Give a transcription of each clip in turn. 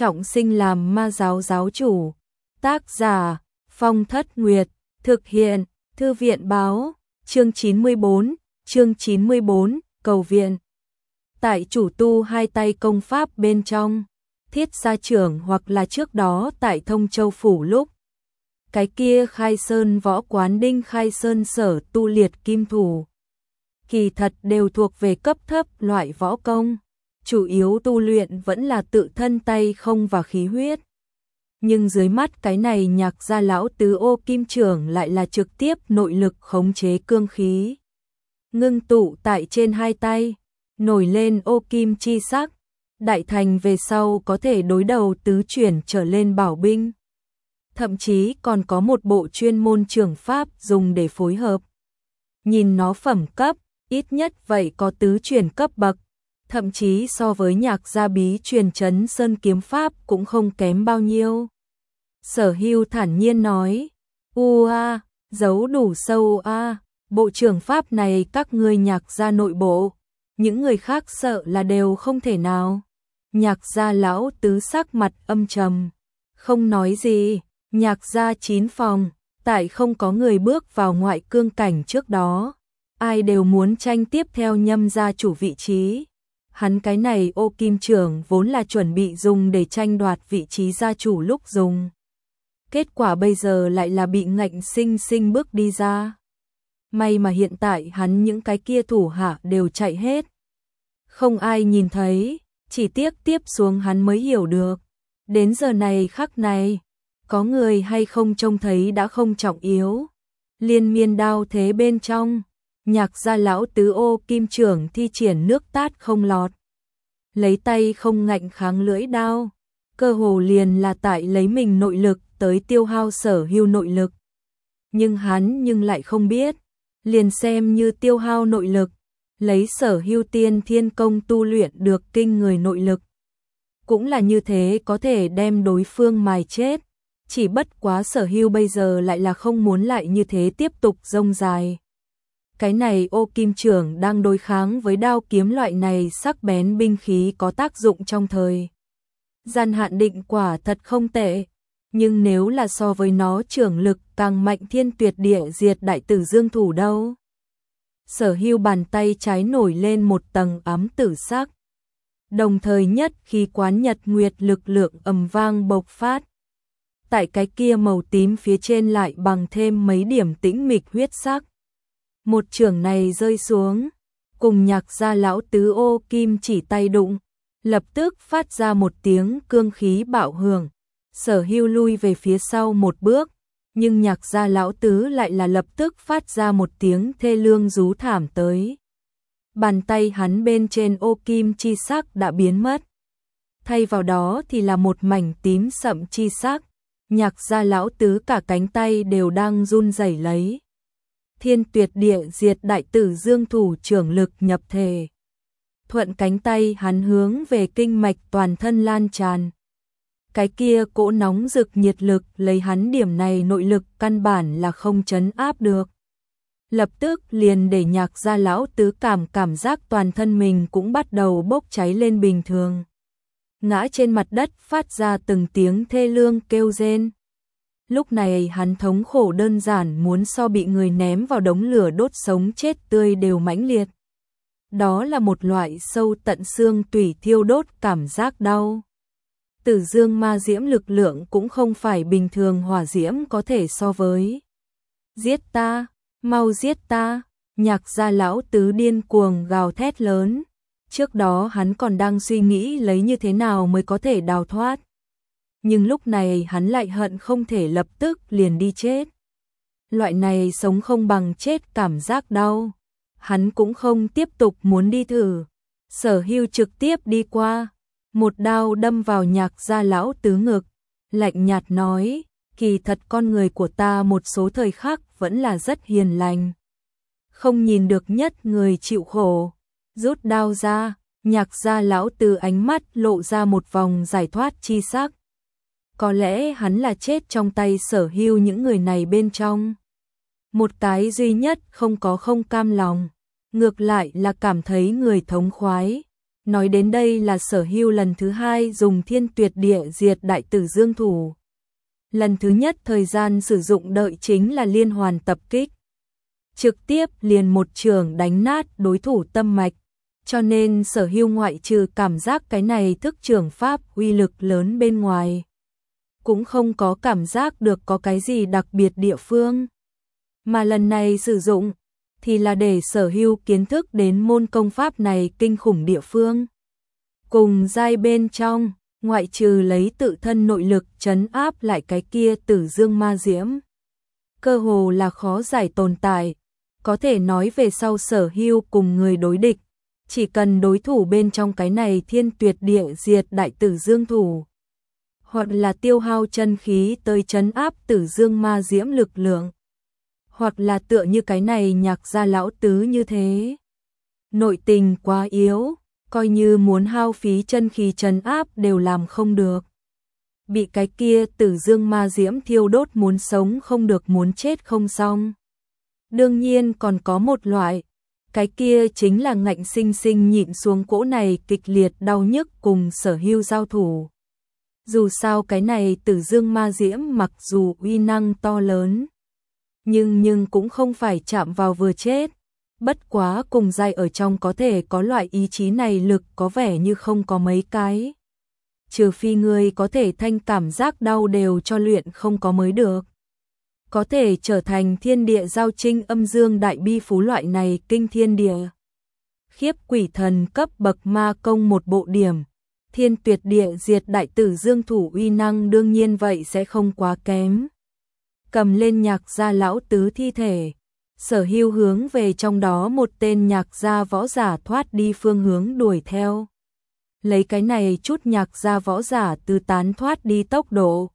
trọng sinh làm ma giáo giáo chủ. Tác giả Phong Thất Nguyệt. Thực hiện Thư viện báo. Chương 94, cầu viện. Tại chủ tu hai tay công pháp bên trong Thiết Gia Trưởng, hoặc là trước đó tại Thông Châu Phủ lúc cái kia Khai Sơn võ quán Đinh Khai Sơn sở tu liệt kim thủ, kỳ thật đều thuộc về cấp thấp loại võ công, chủ yếu tu luyện vẫn là tự thân tay không và khí huyết. Nhưng dưới mắt cái này Nhạc gia lão tứ Ô Kim Trưởng lại là trực tiếp nội lực khống chế cương khí, ngưng tụ tại trên hai tay, nổi lên ô kim chi sắc, đại thành về sau có thể đối đầu tứ chuyển trở lên bảo binh. Thậm chí còn có một bộ chuyên môn trường pháp dùng để phối hợp. Nhìn nó phẩm cấp, ít nhất vậy có tứ chuyển cấp bậc, thậm chí so với Nhạc gia bí truyền Trấn Sơn kiếm pháp cũng không kém bao nhiêu. Sở Hưu thản nhiên nói, giấu đủ sâu bộ trường pháp này các ngươi Nhạc gia nội bộ, những người khác sợ là đều không thể nào. Nhạc gia lão tứ sắc mặt âm trầm, không nói gì. Nhạc gia 9 phòng, tại không có người bước vào ngoại cương cảnh trước đó, ai đều muốn tranh tiếp theo Nhâm gia chủ vị trí. Hắn cái này Ô Kim Trưởng vốn là chuẩn bị dùng để tranh đoạt vị trí gia chủ lúc dùng. Kết quả bây giờ lại là bị ngạnh sinh sinh bước đi ra. May mà hiện tại hắn những cái kia thủ hạ đều chạy hết. Không ai nhìn thấy, chỉ tiếc tiếp xuống hắn mới hiểu được. Đến giờ này khắc này, có người hay không trông thấy đã không trọng yếu. Liên miên đao thế bên trong, Nhạc gia lão tứ Ô Kim Trưởng thi triển nước tát không lọt. Lấy tay không ngạnh kháng lưỡi đao, cơ hồ liền là tại lấy mình nội lực tới tiêu hao Sở Hưu nội lực. Nhưng hắn lại không biết, liền xem như tiêu hao nội lực, lấy Sở Hưu tiên thiên công tu luyện được kinh người nội lực. Cũng là như thế có thể đem đối phương mài chết. Chỉ bất quá Sở Hưu bây giờ lại là không muốn lại như thế tiếp tục rông dài. Cái này Ô Kim Trưởng đang đối kháng với đao kiếm loại này sắc bén binh khí có tác dụng trong thời gian hạn định quả thật không tệ. Nhưng nếu là so với nó trưởng lực càng mạnh Thiên Tuyệt Địa Diệt Đại Tử Dương thủ đâu. Sở Hưu bàn tay trái nổi lên một tầng ám tử sắc. Đồng thời nhất khi quán nhật nguyệt lực lượng ầm vang bộc phát. Tại cái kia màu tím phía trên lại bằng thêm mấy điểm tĩnh mịch huyết sắc. Một chưởng này rơi xuống, cùng Nhạc gia lão tứ Ô Kim chỉ tay đụng, lập tức phát ra một tiếng cương khí bạo hưởng. Sở Hưu lui về phía sau một bước, nhưng Nhạc gia lão tứ lại là lập tức phát ra một tiếng thê lương rú thảm tới. Bàn tay hắn bên trên ô kim chi sắc đã biến mất. Thay vào đó thì là một mảnh tím sậm chi sắc. Nhạc gia lão tứ cả cánh tay đều đang run rẩy lấy. Thiên Tuyệt Địa Diệt Đại Tử Dương thủ trưởng lực nhập thể. Thuận cánh tay hắn hướng về kinh mạch toàn thân lan tràn. Cái kia cỗ nóng rực nhiệt lực lấy hắn điểm này nội lực căn bản là không trấn áp được. Lập tức liền để Nhạc gia lão tứ cảm giác toàn thân mình cũng bắt đầu bốc cháy lên bình thường. Ngã trên mặt đất phát ra từng tiếng thê lương kêu rên. Lúc này hắn thống khổ đơn giản muốn so bị người ném vào đống lửa đốt sống chết tươi đều mãnh liệt. Đó là một loại sâu tận xương tủy thiêu đốt cảm giác đau. Tử dương ma diễm lực lượng cũng không phải bình thường hỏa diễm có thể so với. Giết ta, mau giết ta, Nhạc gia lão tứ điên cuồng gào thét lớn. Trước đó hắn còn đang suy nghĩ lấy như thế nào mới có thể đào thoát. Nhưng lúc này hắn lại hận không thể lập tức liền đi chết. Loại này sống không bằng chết cảm giác đau. Hắn cũng không tiếp tục muốn đi thử. Sở Hưu trực tiếp đi qua. Một đao đâm vào Nhạc gia lão tứ ngực. Lạnh nhạt nói, kỳ thật con người của ta một số thời khắc vẫn là rất hiền lành. Không nhìn được nhất người chịu khổ. Rút đao ra, Nhạc gia lão tứ ánh mắt lộ ra một vòng giải thoát chi sắc. Có lẽ hắn là chết trong tay Sở Hưu những người này bên trong. Một cái duy nhất không có không cam lòng, ngược lại là cảm thấy người thống khoái. Nói đến đây là Sở Hưu lần thứ hai dùng thiên tuyệt địa diệt đại tử dương thủ. Lần thứ nhất thời gian sử dụng đợi chính là liên hoàn tập kích. Trực tiếp liền một trường đánh nát đối thủ tâm mạch. Cho nên Sở Hưu ngoại trừ cảm giác cái này thức trường pháp uy lực lớn bên ngoài, cũng không có cảm giác được có cái gì đặc biệt địa phương. Mà lần này sử dụng thì là để Sở Hưu kiến thức đến môn công pháp này kinh khủng địa phương. Cùng giai bên trong, ngoại trừ lấy tự thân nội lực trấn áp lại cái kia tử dương ma diễm, cơ hồ là khó giải tồn tại. Có thể nói về sau Sở Hưu cùng người đối địch, chỉ cần đối thủ bên trong cái này thiên tuyệt địa diệt đại tử dương thủ, hoặc là tiêu hao chân khí tới trấn áp tử dương ma diễm lực lượng, hoặc là tựa như cái này Nhạc gia lão tứ như thế, nội tình quá yếu, coi như muốn hao phí chân khí trấn áp đều làm không được. Bị cái kia tử dương ma diễm thiêu đốt muốn sống không được muốn chết không xong. Đương nhiên còn có một loại, cái kia chính là ngạnh sinh sinh nhịn xuống cỗ này kịch liệt đau nhức cùng Sở Hưu giao thủ. Dù sao cái này tử dương ma diễm mặc dù uy năng to lớn, nhưng cũng không phải chạm vào vừa chết. Bất quá cùng giai ở trong có thể có loại ý chí này lực có vẻ như không có mấy cái. Trừ phi người có thể thanh cảm giác đau đều cho luyện không có mới được. Có thể trở thành thiên địa giao trinh âm dương đại bi phú loại này kinh thiên địa khiếp quỷ thần cấp bậc ma công một bộ điểm. Thiên tuyệt địa diệt đại tử dương thủ uy năng đương nhiên vậy sẽ không quá kém. Cầm lên Nhạc gia lão tứ thi thể, Sở Hưu hướng về trong đó một tên Nhạc gia võ giả thoát đi phương hướng đuổi theo. Lấy cái này chút Nhạc gia võ giả tứ tán thoát đi tốc độ,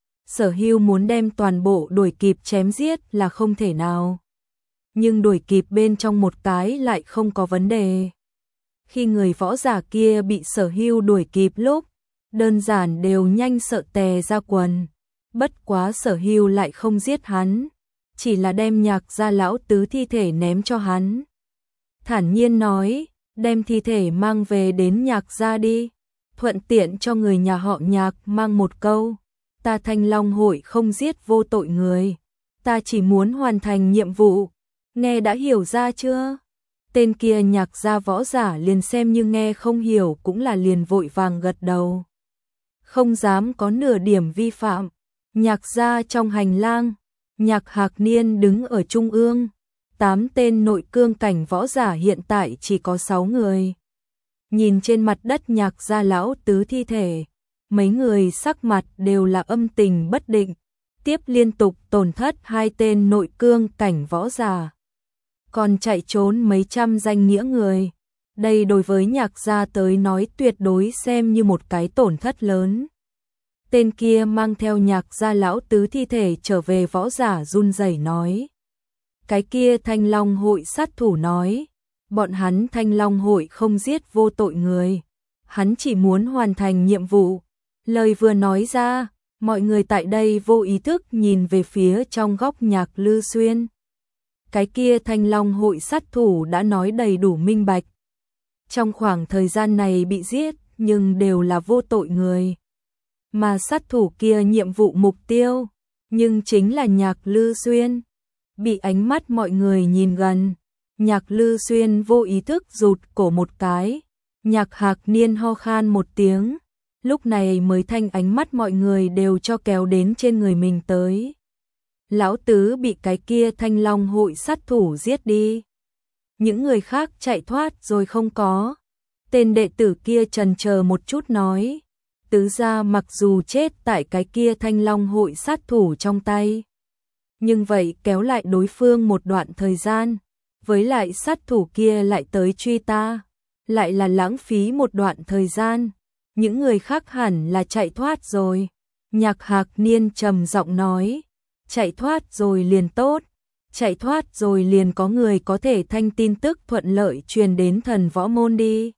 Sở Hưu muốn đem toàn bộ đuổi kịp chém giết là không thể nào. Nhưng đuổi kịp bên trong một cái lại không có vấn đề. Khi người võ giả kia bị Sở Hưu đuổi kịp lúc, đơn giản đều nhanh sợ tè ra quần. Bất quá Sở Hưu lại không giết hắn, chỉ là đem Nhạc gia lão tứ thi thể ném cho hắn. Thản nhiên nói, đem thi thể mang về đến Nhạc gia đi, thuận tiện cho người nhà họ Nhạc mang một câu. Ta Thanh Long hội không giết vô tội người, ta chỉ muốn hoàn thành nhiệm vụ, nghe đã hiểu ra chưa? Tên kia Nhạc gia võ giả liền xem như nghe không hiểu cũng là liền vội vàng gật đầu. Không dám có nửa điểm vi phạm. Nhạc gia trong hành lang, Nhạc Hạc Niên đứng ở trung ương, 8 tên nội cương cảnh võ giả hiện tại chỉ có 6 người. Nhìn trên mặt đất Nhạc gia lão tứ thi thể, mấy người sắc mặt đều là âm tình bất định, tiếp liên tục tổn thất 2 tên nội cương cảnh võ giả. Còn chạy trốn mấy trăm danh nghĩa người. Đây đối với Nhạc gia tới nói tuyệt đối xem như một cái tổn thất lớn. Tên kia mang theo Nhạc gia lão tứ thi thể trở về võ giả run rẩy nói. Cái kia Thanh Long hội sát thủ nói, bọn hắn Thanh Long hội không giết vô tội người, hắn chỉ muốn hoàn thành nhiệm vụ. Lời vừa nói ra, mọi người tại đây vô ý thức nhìn về phía trong góc Nhạc Lư Xuyên. Cái kia Thanh Long hội sát thủ đã nói đầy đủ minh bạch. Trong khoảng thời gian này bị giết, nhưng đều là vô tội người. Mà sát thủ kia nhiệm vụ mục tiêu, nhưng chính là Nhạc Lư Xuyên. Bị ánh mắt mọi người nhìn gần, Nhạc Lư Xuyên vô ý thức rụt cổ một cái. Nhạc Hạc Niên ho khan một tiếng, lúc này mới thanh ánh mắt mọi người đều cho kéo đến trên người mình tới. Lão tứ bị cái kia Thanh Long hội sát thủ giết đi. Những người khác chạy thoát rồi không có. Tên đệ tử kia chần chờ một chút nói, tứ gia mặc dù chết tại cái kia Thanh Long hội sát thủ trong tay, nhưng vậy kéo lại đối phương một đoạn thời gian, với lại sát thủ kia lại tới truy ta, lại là lãng phí một đoạn thời gian. Những người khác hẳn là chạy thoát rồi. Nhạc Hạc Niên trầm giọng nói, chạy thoát rồi liền tốt, chạy thoát rồi liền có người có thể thanh tin tức thuận lợi truyền đến thần võ môn đi.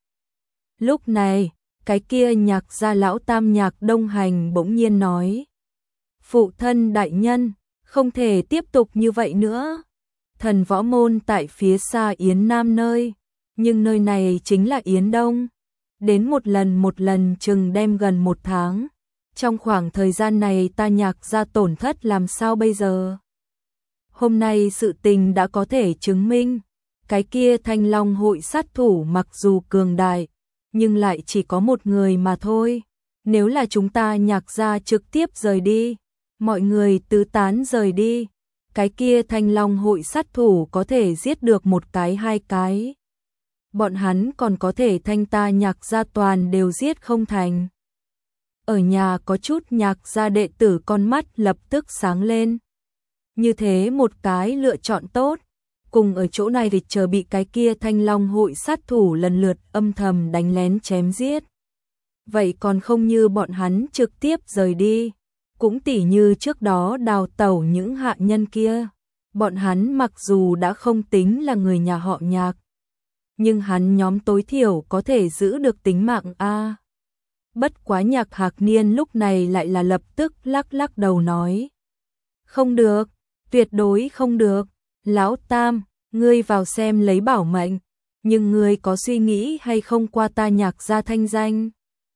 Lúc này, cái kia Nhạc gia lão tam Nhạc Đông Hành bỗng nhiên nói, phụ thân đại nhân, không thể tiếp tục như vậy nữa. Thần võ môn tại phía xa Yến Nam nơi, nhưng nơi này chính là Yến Đông. đến một lần chừng đem gần 1 tháng. Trong khoảng thời gian này ta Nhạc gia tổn thất làm sao bây giờ? Hôm nay sự tình đã có thể chứng minh, cái kia Thanh Long hội sát thủ mặc dù cường đại, nhưng lại chỉ có một người mà thôi. Nếu là chúng ta Nhạc gia trực tiếp rời đi, mọi người tứ tán rời đi, cái kia Thanh Long hội sát thủ có thể giết được 1 cái 2 cái. Bọn hắn còn có thể thanh ta Nhạc gia toàn đều giết không thành. Ở nhà có chút Nhạc gia đệ tử con mắt lập tức sáng lên. Như thế một cái lựa chọn tốt, cùng ở chỗ này thì chờ bị cái kia Thanh Long hội sát thủ lần lượt âm thầm đánh lén chém giết. Vậy còn không như bọn hắn trực tiếp rời đi, cũng tỉ như trước đó đào tẩu những hạ nhân kia. Bọn hắn mặc dù đã không tính là người nhà họ Nhạc, nhưng hắn nhóm tối thiểu có thể giữ được tính mạng a. Bất quá Nhạc Hạc Niên lúc này lại là lập tức lắc lắc đầu nói. Không được, tuyệt đối không được. Lão Tam, ngươi vào xem lấy bảo mệnh, nhưng ngươi có suy nghĩ hay không qua ta Nhạc gia thanh danh?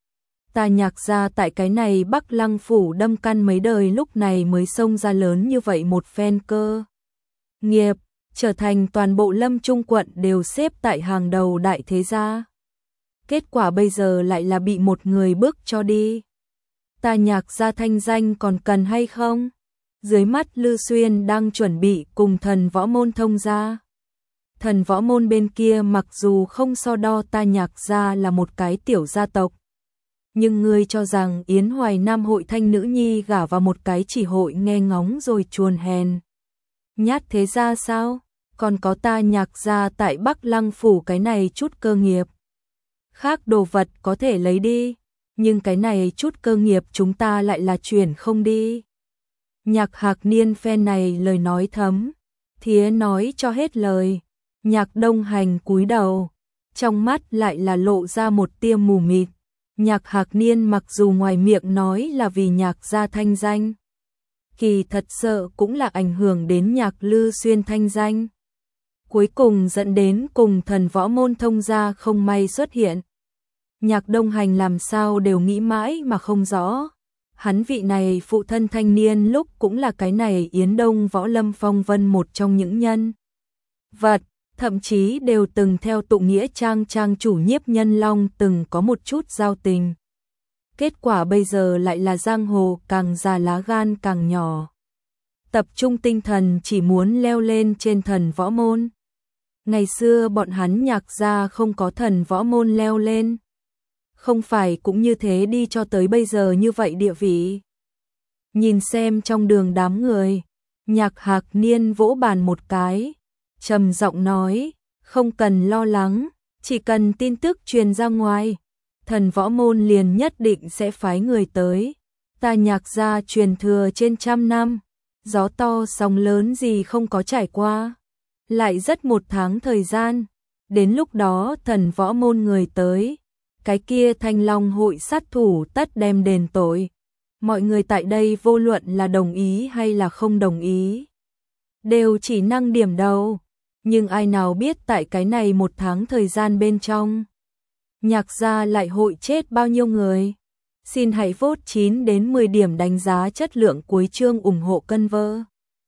Ta Nhạc gia tại cái này Bắc Lăng phủ đâm căn mấy đời lúc này mới xông ra lớn như vậy một phen cơ nghiệp, trở thành toàn bộ Lâm Trung quận đều xếp tại hàng đầu đại thế gia. Kết quả bây giờ lại là bị một người bước cho đi. Ta Nhạc gia thanh danh còn cần hay không? Dưới mắt Lư Xuyên đang chuẩn bị cùng Thần Võ môn thông gia. Thần Võ môn bên kia mặc dù không so đo ta Nhạc gia là một cái tiểu gia tộc, nhưng ngươi cho rằng Yến Hoài Nam hội thanh nữ nhi gả vào một cái chỉ hội nghe ngóng rồi chuồn hèn nhát thế ra sao? Còn có ta Nhạc gia tại Bắc Lăng phủ cái này chút cơ nghiệp. Khác đồ vật có thể lấy đi, nhưng cái này chút cơ nghiệp chúng ta lại là chuyển không đi. Nhạc Hạc Niên phen này lời nói thấm, thía nói cho hết lời. Nhạc Đông Hành cúi đầu, trong mắt lại là lộ ra một tia mù mịt. Nhạc Hạc Niên mặc dù ngoài miệng nói là vì Nhạc gia thanh danh, kỳ thật sợ cũng là ảnh hưởng đến Nhạc Lư Xuyên thanh danh. Cuối cùng dẫn đến cùng Thần Võ môn thông gia không may xuất hiện. Nhạc Đông Hành làm sao đều nghĩ mãi mà không rõ. Hắn vị này phụ thân thanh niên lúc cũng là cái này Yến Đông Võ Lâm Phong Vân một trong những nhân vật, thậm chí đều từng theo tụ nghĩa trang chủ Nhiếp Nhân Long từng có một chút giao tình. Kết quả bây giờ lại là giang hồ càng già lá gan càng nhỏ. Tập trung tinh thần chỉ muốn leo lên trên Thần Võ môn. Ngày xưa bọn hắn Nhạc gia không có Thần Võ môn leo lên, không phải cũng như thế đi cho tới bây giờ như vậy địa vị. Nhìn xem trong đường đám người, Nhạc Hạc Niên vỗ bàn một cái, trầm giọng nói, không cần lo lắng, chỉ cần tin tức truyền ra ngoài, Thần Võ môn liền nhất định sẽ phái người tới. Ta Nhạc gia truyền thừa trên 100 năm, gió to sóng lớn gì không có trải qua, lại rất 1 tháng thời gian, đến lúc đó Thần Võ môn người tới, cái kia Thanh Long hội sát thủ tất đem đền tội. Mọi người tại đây vô luận là đồng ý hay là không đồng ý, đều chỉ năng điểm đầu. Nhưng ai nào biết tại cái này 1 tháng thời gian bên trong, Nhạc gia lại hội chết bao nhiêu người. Xin hãy vote 9 đến 10 điểm đánh giá chất lượng cuối chương ủng hộ cân vơ.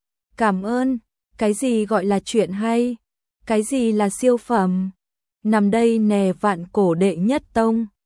Cảm ơn. Cái gì gọi là chuyện hay? Cái gì là siêu phẩm? Nằm đây nè vạn cổ đệ nhất tông.